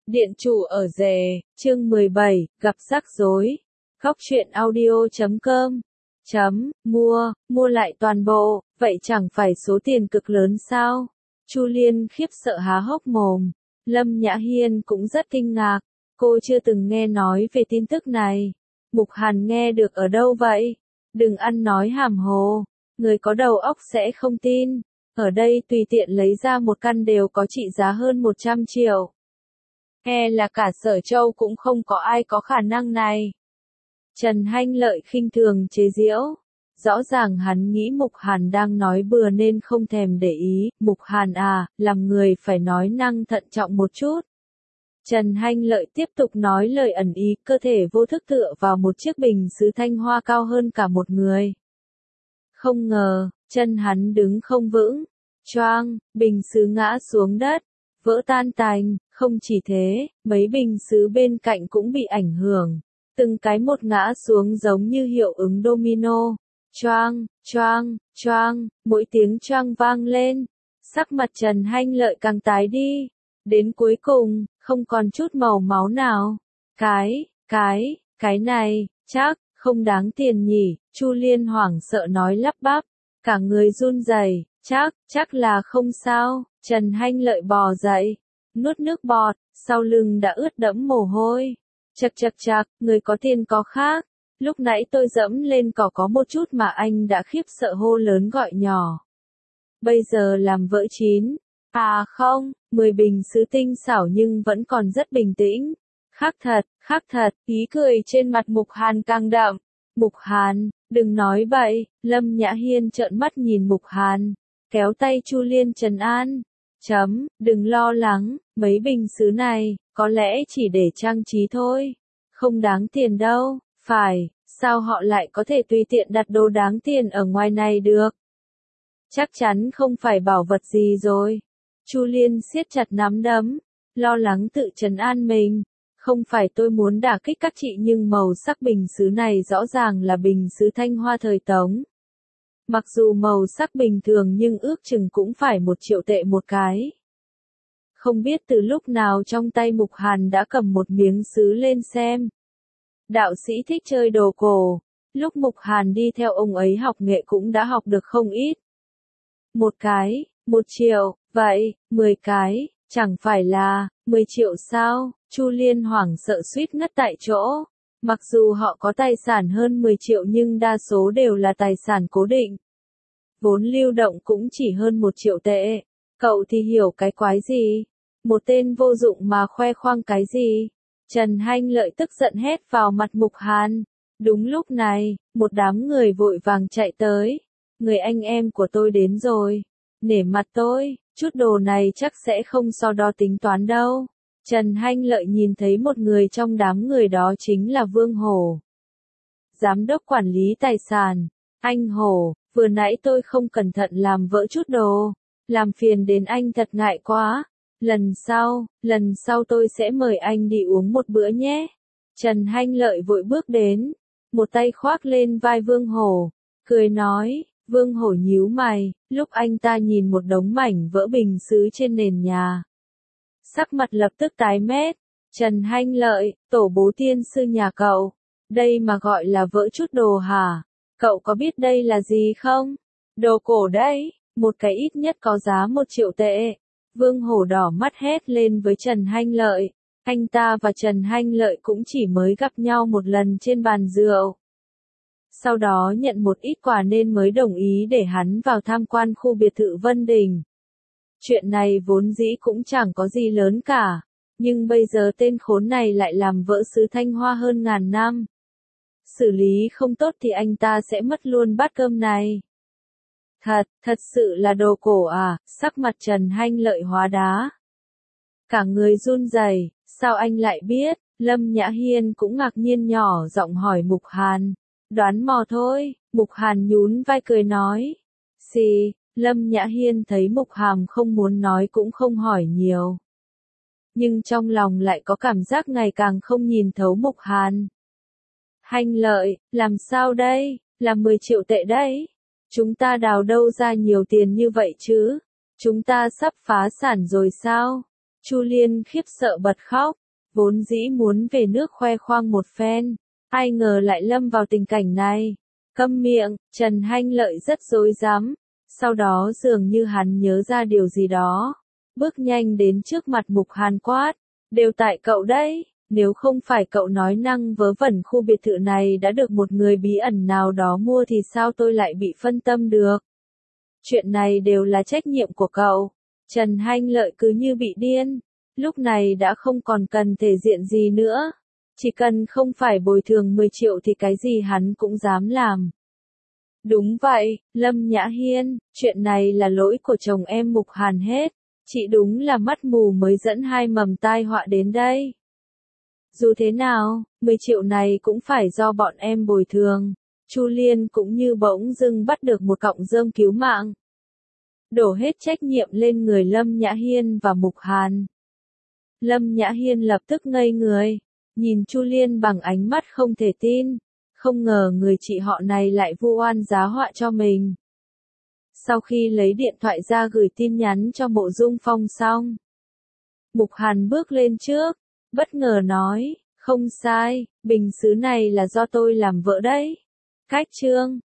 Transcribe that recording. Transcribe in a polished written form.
Điện chủ ở rể, chương 17, gặp rắc rối. Góc truyện audio.com mua lại toàn bộ, vậy chẳng phải số tiền cực lớn sao? Chu Liên khiếp sợ há hốc mồm. Lâm Nhã Hiên cũng rất kinh ngạc, cô chưa từng nghe nói về tin tức này. Mục Hàn nghe được ở đâu vậy? Đừng ăn nói hàm hồ, người có đầu óc sẽ không tin. Ở đây tùy tiện lấy ra một căn đều có trị giá hơn 100 triệu. E là cả Sở Châu cũng không có ai có khả năng này. Trần Hanh Lợi khinh thường chế giễu. Rõ ràng hắn nghĩ Mục Hàn đang nói bừa nên không thèm để ý. Mục Hàn à, làm người phải nói năng thận trọng một chút. Trần Hanh Lợi tiếp tục nói lời ẩn ý, cơ thể vô thức tựa vào một chiếc bình sứ thanh hoa cao hơn cả một người. Không ngờ, chân hắn đứng không vững. Choang, bình sứ ngã xuống đất, vỡ tan tành. Không chỉ thế, mấy bình sứ bên cạnh cũng bị ảnh hưởng. Từng cái một ngã xuống giống như hiệu ứng domino. Choang, choang, choang, mỗi tiếng choang vang lên. Sắc mặt Trần Hanh Lợi càng tái đi. Đến cuối cùng, không còn chút màu máu nào. Cái này, chắc, không đáng tiền nhỉ, Chu Liên hoảng sợ nói lắp bắp. Cả người run rẩy, chắc là không sao. Trần Hanh Lợi bò dậy, nuốt nước bọt, sau lưng đã ướt đẫm mồ hôi. Chậc, người có tiền có khác. Lúc nãy tôi dẫm lên cỏ có một chút mà anh đã khiếp sợ hô lớn gọi nhỏ. Bây giờ làm vỡ chín. À không, 10 bình sứ tinh xảo nhưng vẫn còn rất bình tĩnh. Khác thật, ý cười trên mặt Mục Hàn càng đậm. Mục Hàn, đừng nói bậy. Lâm Nhã Hiên trợn mắt nhìn Mục Hàn, kéo tay Chu Liên trấn an. Đừng lo lắng, mấy bình sứ này, có lẽ chỉ để trang trí thôi. Không đáng tiền đâu, phải, sao họ lại có thể tùy tiện đặt đồ đáng tiền ở ngoài này được? Chắc chắn không phải bảo vật gì rồi. Chu Liên siết chặt nắm đấm, lo lắng tự trấn an mình. Không phải tôi muốn đả kích các chị nhưng màu sắc bình sứ này rõ ràng là bình sứ thanh hoa thời Tống. Mặc dù màu sắc bình thường nhưng ước chừng cũng phải 1 triệu tệ một cái. Không biết từ lúc nào trong tay Mục Hàn đã cầm một miếng sứ lên xem. Đạo sĩ thích chơi đồ cổ, lúc Mục Hàn đi theo ông ấy học nghệ cũng đã học được không ít. Một cái, 1 triệu, vậy, 10 cái, chẳng phải là 10 triệu sao? Chu Liên hoảng sợ suýt ngất tại chỗ. Mặc dù họ có tài sản hơn 10 triệu nhưng đa số đều là tài sản cố định. Vốn lưu động cũng chỉ hơn 1 triệu tệ. Cậu thì hiểu cái quái gì? Một tên vô dụng mà khoe khoang cái gì? Trần Hanh Lợi tức giận hét vào mặt Mục Hàn. Đúng lúc này, một đám người vội vàng chạy tới. Người anh em của tôi đến rồi. Nể mặt tôi, chút đồ này chắc sẽ không so đo tính toán đâu. Trần Hanh Lợi nhìn thấy một người trong đám người đó chính là Vương Hổ. Giám đốc quản lý tài sản. Anh Hổ, vừa nãy tôi không cẩn thận làm vỡ chút đồ. Làm phiền đến anh thật ngại quá. Lần sau tôi sẽ mời anh đi uống một bữa nhé. Trần Hanh Lợi vội bước đến. Một tay khoác lên vai Vương Hổ. Cười nói, Vương Hổ nhíu mày, lúc anh ta nhìn một đống mảnh vỡ bình sứ trên nền nhà. Sắc mặt lập tức tái mét. Trần Hanh Lợi, tổ bố tiên sư nhà cậu. Đây mà gọi là vỡ chút đồ hả? Cậu có biết đây là gì không? Đồ cổ đấy, một cái ít nhất có giá 1 triệu tệ. Vương Hổ đỏ mắt hét lên với Trần Hanh Lợi. Anh ta và Trần Hanh Lợi cũng chỉ mới gặp nhau một lần trên bàn rượu. Sau đó nhận một ít quà nên mới đồng ý để hắn vào tham quan khu biệt thự Vân Đình. Chuyện này vốn dĩ cũng chẳng có gì lớn cả. Nhưng bây giờ tên khốn này lại làm vỡ sứ thanh hoa hơn 1000 năm. Xử lý không tốt thì anh ta sẽ mất luôn bát cơm này. Thật sự là đồ cổ à? Sắc mặt Trần Hanh Lợi hóa đá. Cả người run rẩy, sao anh lại biết? Lâm Nhã Hiên cũng ngạc nhiên nhỏ giọng hỏi Mục Hàn. Đoán mò thôi, Mục Hàn nhún vai cười nói. Xì, Lâm Nhã Hiên thấy Mục Hàn không muốn nói cũng không hỏi nhiều. Nhưng trong lòng lại có cảm giác ngày càng không nhìn thấu Mục Hàn. Hanh Lợi, làm sao đây? Là 10 triệu tệ đấy. Chúng ta đào đâu ra nhiều tiền như vậy chứ? Chúng ta sắp phá sản rồi sao? Chu Liên khiếp sợ bật khóc, vốn dĩ muốn về nước khoe khoang một phen, ai ngờ lại lâm vào tình cảnh này. Câm miệng, Trần Hanh Lợi rất rối rắm, sau đó dường như hắn nhớ ra điều gì đó, bước nhanh đến trước mặt Mục Hàn quát, đều tại cậu đấy, nếu không phải cậu nói năng vớ vẩn khu biệt thự này đã được một người bí ẩn nào đó mua thì sao tôi lại bị phân tâm được. Chuyện này đều là trách nhiệm của cậu. Trần Hanh Lợi cứ như bị điên, lúc này đã không còn cần thể diện gì nữa. Chỉ cần không phải bồi thường 10 triệu thì cái gì hắn cũng dám làm. Đúng vậy, Lâm Nhã Hiên, chuyện này là lỗi của chồng em Mục Hàn hết. Chị đúng là mắt mù mới dẫn hai mầm tai họa đến đây. Dù thế nào, 10 triệu này cũng phải do bọn em bồi thường. Chu Liên cũng như bỗng dưng bắt được một cọng rơm cứu mạng. Đổ hết trách nhiệm lên người Lâm Nhã Hiên và Mục Hàn. Lâm Nhã Hiên lập tức ngây người, nhìn Chu Liên bằng ánh mắt không thể tin, không ngờ người chị họ này lại vu oan giá họa cho mình. Sau khi lấy điện thoại ra gửi tin nhắn cho Mộ Dung Phong xong, Mục Hàn bước lên trước, bất ngờ nói, không sai, bình sứ này là do tôi làm vỡ đấy. Cách trương.